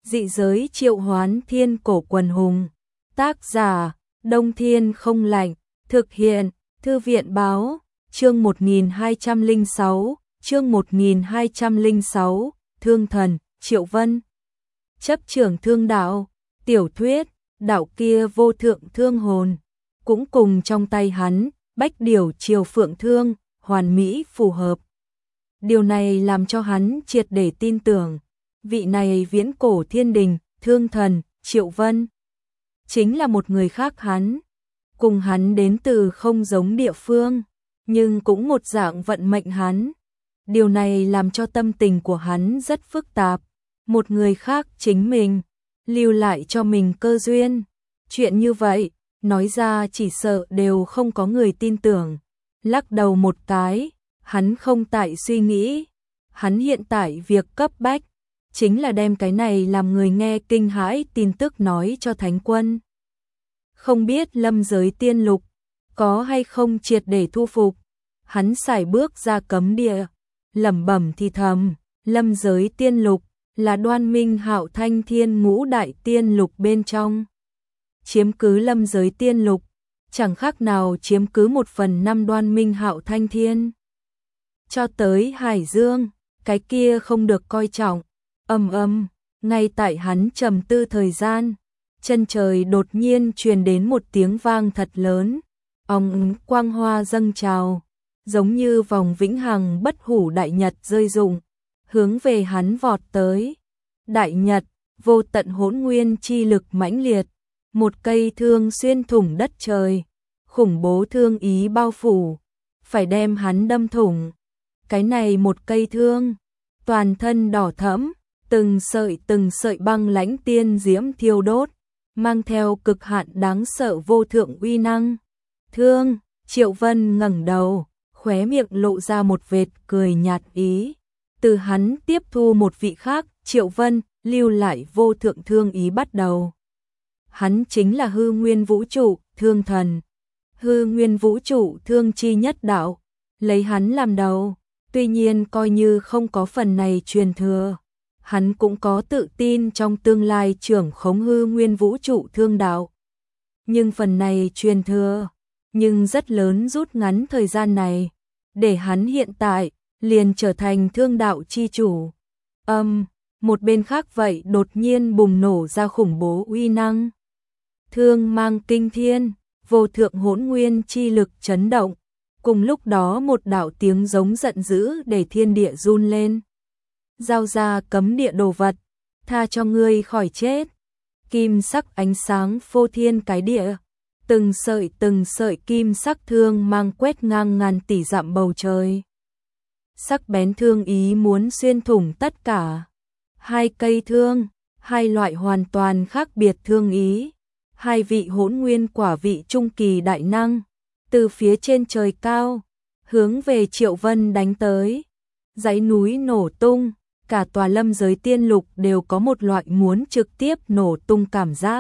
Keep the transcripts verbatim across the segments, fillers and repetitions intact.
Dị giới triệu hoán thiên cổ quần hùng. Tác giả, Đông Thiên không lạnh. Thực hiện, Thư viện báo, chương một nghìn hai trăm lẻ sáu, chương một nghìn hai trăm lẻ sáu, Thương Thần, Triệu Vân. Chấp trưởng thương đạo, tiểu thuyết, đạo kia vô thượng thương hồn. Cũng cùng trong tay hắn, bách điểu triều phượng thương, hoàn mỹ phù hợp. Điều này làm cho hắn triệt để tin tưởng, vị này viễn cổ thiên đình, thương thần, Triệu Vân. Chính là một người khác hắn, cùng hắn đến từ không giống địa phương, nhưng cũng một dạng vận mệnh hắn. Điều này làm cho tâm tình của hắn rất phức tạp, một người khác chính mình, lưu lại cho mình cơ duyên. Chuyện như vậy, nói ra chỉ sợ đều không có người tin tưởng. Lắc đầu một cái, hắn không tại suy nghĩ. Hắn hiện tại việc cấp bách, chính là đem cái này làm người nghe kinh hãi tin tức nói cho Thánh Quân. Không biết lâm giới tiên lục, có hay không triệt để thu phục. Hắn sải bước ra cấm địa, lẩm bẩm thì thầm, lâm giới tiên lục, là Đoan Minh Hạo Thanh Thiên ngũ đại tiên lục bên trong. Chiếm cứ lâm giới tiên lục, chẳng khác nào chiếm cứ một phần năm Đoan Minh Hạo Thanh Thiên. Cho tới Hải Dương, cái kia không được coi trọng. Ầm ầm, ngay tại hắn trầm tư thời gian, chân trời đột nhiên truyền đến một tiếng vang thật lớn, ong ống quang hoa dâng trào, giống như vòng vĩnh hằng bất hủ đại nhật rơi rụng, hướng về hắn vọt tới. Đại nhật, vô tận hỗn nguyên chi lực mãnh liệt, một cây thương xuyên thủng đất trời, khủng bố thương ý bao phủ, phải đem hắn đâm thủng. Cái này một cây thương, toàn thân đỏ thẫm, từng sợi từng sợi băng lãnh tiên diễm thiêu đốt, mang theo cực hạn đáng sợ vô thượng uy năng. Thương, Triệu Vân ngẩng đầu, khóe miệng lộ ra một vệt cười nhạt ý. Từ hắn tiếp thu một vị khác, Triệu Vân lưu lại vô thượng thương ý bắt đầu. Hắn chính là hư nguyên vũ trụ, thương thần. Hư nguyên vũ trụ thương chi nhất đạo, lấy hắn làm đầu. Tuy nhiên coi như không có phần này truyền thừa, hắn cũng có tự tin trong tương lai trưởng khống hư nguyên vũ trụ thương đạo. Nhưng phần này truyền thừa, nhưng rất lớn rút ngắn thời gian này, để hắn hiện tại liền trở thành thương đạo chi chủ. Âm, um, một bên khác vậy đột nhiên bùng nổ ra khủng bố uy năng. Thương mang kinh thiên, vô thượng hỗn nguyên chi lực chấn động. Cùng lúc đó một đạo tiếng giống giận dữ để thiên địa run lên. Giao ra cấm địa đồ vật, tha cho ngươi khỏi chết. Kim sắc ánh sáng phô thiên cái địa, từng sợi từng sợi kim sắc thương mang quét ngang ngàn tỷ dặm bầu trời. Sắc bén thương ý muốn xuyên thủng tất cả. Hai cây thương, hai loại hoàn toàn khác biệt thương ý. Hai vị hỗn nguyên quả vị trung kỳ đại năng, từ phía trên trời cao, hướng về Triệu Vân đánh tới. Dãy núi nổ tung, cả tòa lâm giới tiên lục đều có một loại muốn trực tiếp nổ tung cảm giác.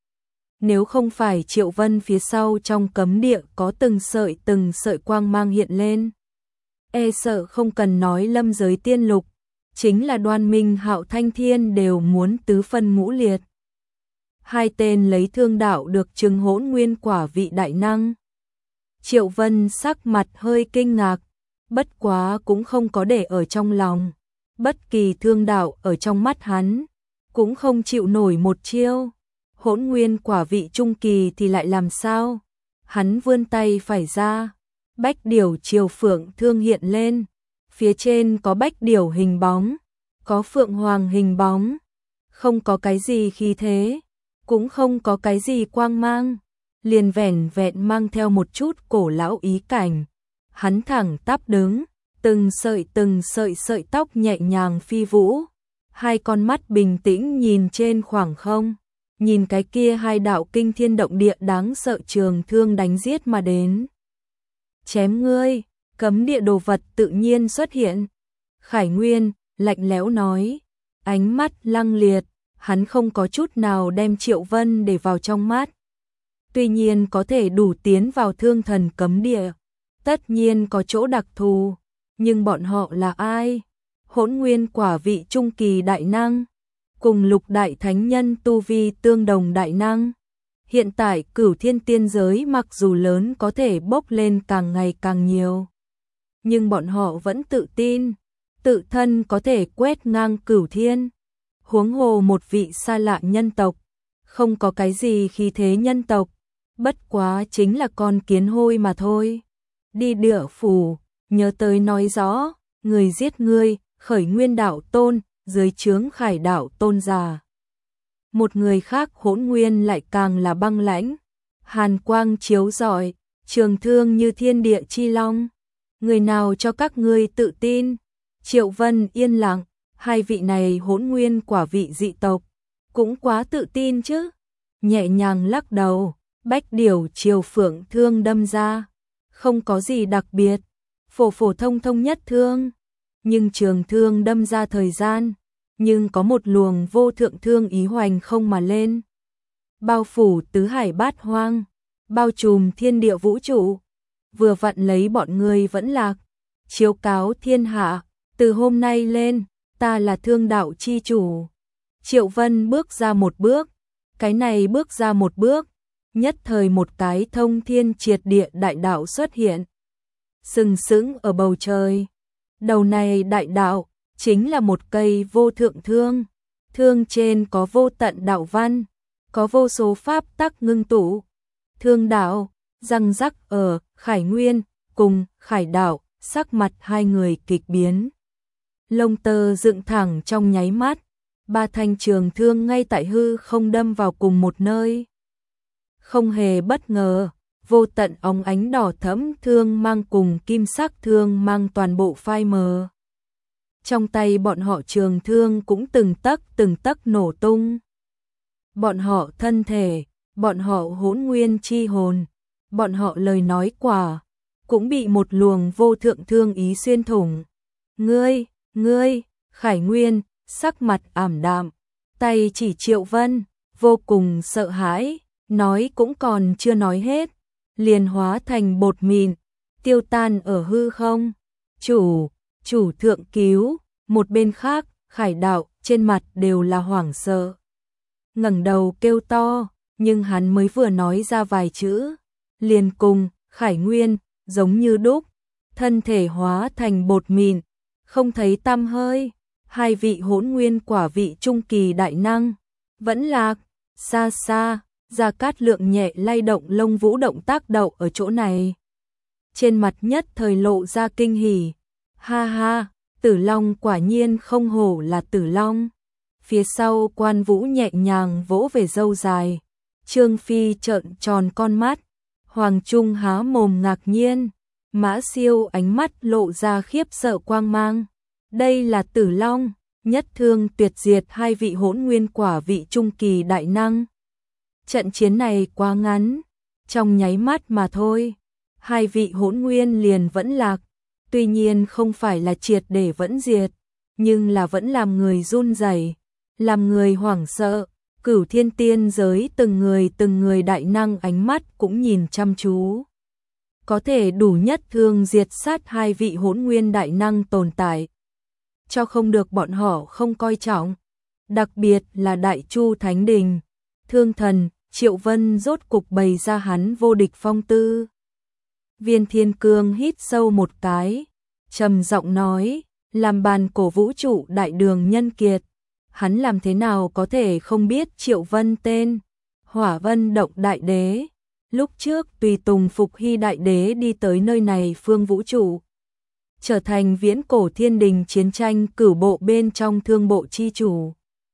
Nếu không phải Triệu Vân phía sau trong cấm địa có từng sợi từng sợi quang mang hiện lên, e sợ không cần nói lâm giới tiên lục, chính là Đoan Minh Hạo Thanh Thiên đều muốn tứ phân ngũ liệt. Hai tên lấy thương đạo được chứng hỗn nguyên quả vị đại năng. Triệu Vân sắc mặt hơi kinh ngạc, bất quá cũng không có để ở trong lòng. Bất kỳ thương đạo ở trong mắt hắn, cũng không chịu nổi một chiêu. Hỗn nguyên quả vị trung kỳ thì lại làm sao? Hắn vươn tay phải ra, bách điểu triều phượng thương hiện lên. Phía trên có bách điểu hình bóng, có phượng hoàng hình bóng. Không có cái gì khí thế, cũng không có cái gì quang mang. Liền vẻn vẹn mang theo một chút cổ lão ý cảnh. Hắn thẳng tắp đứng, từng sợi từng sợi sợi tóc nhẹ nhàng phi vũ. Hai con mắt bình tĩnh nhìn trên khoảng không, nhìn cái kia hai đạo kinh thiên động địa đáng sợ trường thương đánh giết mà đến. Chém ngươi, cấm địa đồ vật tự nhiên xuất hiện. Khải Nguyên lạnh lẽo nói, ánh mắt lăng liệt, hắn không có chút nào đem Triệu Vân để vào trong mắt. Tuy nhiên có thể đủ tiến vào thương thần cấm địa, tất nhiên có chỗ đặc thù, nhưng bọn họ là ai? Hỗn nguyên quả vị trung kỳ đại năng, cùng lục đại thánh nhân tu vi tương đồng đại năng. Hiện tại Cửu Thiên tiên giới mặc dù lớn có thể bốc lên càng ngày càng nhiều, nhưng bọn họ vẫn tự tin, tự thân có thể quét ngang Cửu Thiên. Huống hồ một vị xa lạ nhân tộc, không có cái gì khí thế nhân tộc, bất quá chính là con kiến hôi mà thôi. Đi Địa Phủ, nhớ tới nói rõ, người giết ngươi, Khởi Nguyên đạo tôn, dưới trướng Khải đạo tôn già. Một người khác Hỗn Nguyên lại càng là băng lãnh, hàn quang chiếu rọi, trường thương như thiên địa chi long. Người nào cho các ngươi tự tin? Triệu Vân yên lặng, hai vị này Hỗn Nguyên quả vị dị tộc, cũng quá tự tin chứ. Nhẹ nhàng lắc đầu, bách điểu triều phượng thương đâm ra, không có gì đặc biệt, phổ phổ thông thông nhất thương, nhưng trường thương đâm ra thời gian, nhưng có một luồng vô thượng thương ý hoành không mà lên, bao phủ tứ hải bát hoang, bao trùm thiên địa vũ trụ, vừa vặn lấy bọn người vẫn lạc, chiếu cáo thiên hạ, từ hôm nay lên, ta là thương đạo chi chủ. Triệu Vân bước ra một bước, cái này bước ra một bước, nhất thời một cái thông thiên triệt địa đại đạo xuất hiện, sừng sững ở bầu trời. Đầu này đại đạo chính là một cây vô thượng thương, thương trên có vô tận đạo văn, có vô số pháp tắc ngưng tụ. Thương đạo răng rắc ở Khải Nguyên cùng Khải đạo, sắc mặt hai người kịch biến, lông tơ dựng thẳng trong nháy mắt, ba thanh trường thương ngay tại hư không đâm vào cùng một nơi. Không hề bất ngờ, vô tận óng ánh đỏ thẫm thương mang cùng kim sắc thương mang toàn bộ phai mờ. Trong tay bọn họ trường thương cũng từng tấc từng tấc nổ tung. Bọn họ thân thể, bọn họ hỗn nguyên chi hồn, bọn họ lời nói quả, cũng bị một luồng vô thượng thương ý xuyên thủng. Ngươi, ngươi, Khải Nguyên, sắc mặt ảm đạm, tay chỉ Triệu Vân, vô cùng sợ hãi, nói cũng còn chưa nói hết, liền hóa thành bột mịn, tiêu tan ở hư không. Chủ, chủ thượng cứu, một bên khác, Khải đạo, trên mặt đều là hoảng sợ. Ngẩng đầu kêu to, nhưng hắn mới vừa nói ra vài chữ, liền cùng, Khải Nguyên, giống như đúc, thân thể hóa thành bột mịn, không thấy tăm hơi. Hai vị hỗn nguyên quả vị trung kỳ đại năng, vẫn lạc, xa xa, Gia Cát Lượng nhẹ lay động lông vũ động tác đậu ở chỗ này. Trên mặt nhất thời lộ ra kinh hỉ, ha ha, Tử Long quả nhiên không hổ là Tử Long. Phía sau Quan Vũ nhẹ nhàng vỗ về râu dài, Trương Phi trợn tròn con mắt, Hoàng Trung há mồm ngạc nhiên, Mã Siêu ánh mắt lộ ra khiếp sợ quang mang. Đây là Tử Long, nhất thương tuyệt diệt hai vị hỗn nguyên quả vị trung kỳ đại năng. Trận chiến này quá ngắn, trong nháy mắt mà thôi, hai vị hỗn nguyên liền vẫn lạc, tuy nhiên không phải là triệt để vẫn diệt, nhưng là vẫn làm người run rẩy, làm người hoảng sợ. Cửu Thiên tiên giới từng người từng người đại năng ánh mắt cũng nhìn chăm chú. Có thể đủ nhất thương diệt sát hai vị hỗn nguyên đại năng tồn tại, cho không được bọn họ không coi trọng, đặc biệt là Đại Chu Thánh Đình, Thương Thần, Triệu Vân rốt cục bày ra hắn vô địch phong tư. Viên Thiên Cương hít sâu một cái, trầm giọng nói, làm bàn cổ vũ trụ đại đường nhân kiệt, hắn làm thế nào có thể không biết Triệu Vân tên, Hỏa Vân Động Đại Đế, lúc trước tùy tùng Phục Hy Đại Đế đi tới nơi này phương vũ trụ, trở thành viễn cổ thiên đình chiến tranh cửu bộ bên trong thương bộ chi chủ.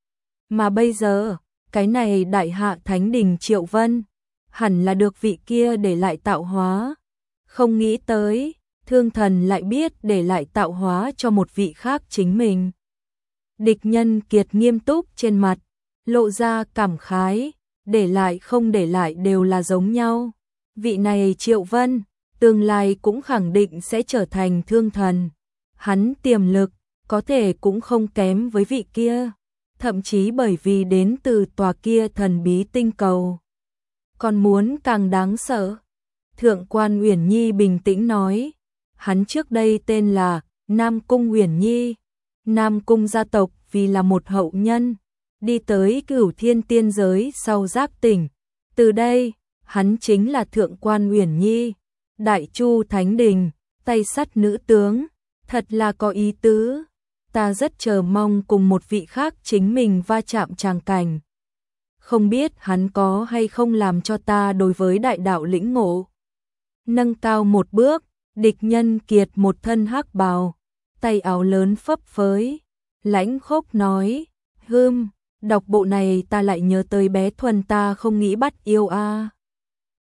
Mà bây giờ, cái này đại hạ thánh đình Triệu Vân, hẳn là được vị kia để lại tạo hóa. Không nghĩ tới, Thương Thần lại biết để lại tạo hóa cho một vị khác chính mình. Địch Nhân Kiệt nghiêm túc trên mặt, lộ ra cảm khái, để lại không để lại đều là giống nhau. Vị này Triệu Vân, tương lai cũng khẳng định sẽ trở thành Thương Thần. Hắn tiềm lực, có thể cũng không kém với vị kia, thậm chí bởi vì đến từ tòa kia thần bí tinh cầu, còn muốn càng đáng sợ. Thượng quan Uyển Nhi bình tĩnh nói, hắn trước đây tên là Nam Cung Uyển Nhi, Nam Cung gia tộc vì là một hậu nhân, đi tới Cửu Thiên tiên giới sau giác tỉnh. Từ đây, hắn chính là Thượng quan Uyển Nhi, Đại Chu Thánh Đình, tay sắt nữ tướng, thật là có ý tứ. Ta rất chờ mong cùng một vị khác chính mình va chạm tràng cảnh. Không biết hắn có hay không làm cho ta đối với đại đạo lĩnh ngộ. Nâng cao một bước, địch nhân kiệt một thân hắc bào, tay áo lớn phấp phới, lãnh khốc nói, hưm, đọc bộ này ta lại nhớ tới bé Thuần ta không nghĩ bắt yêu a.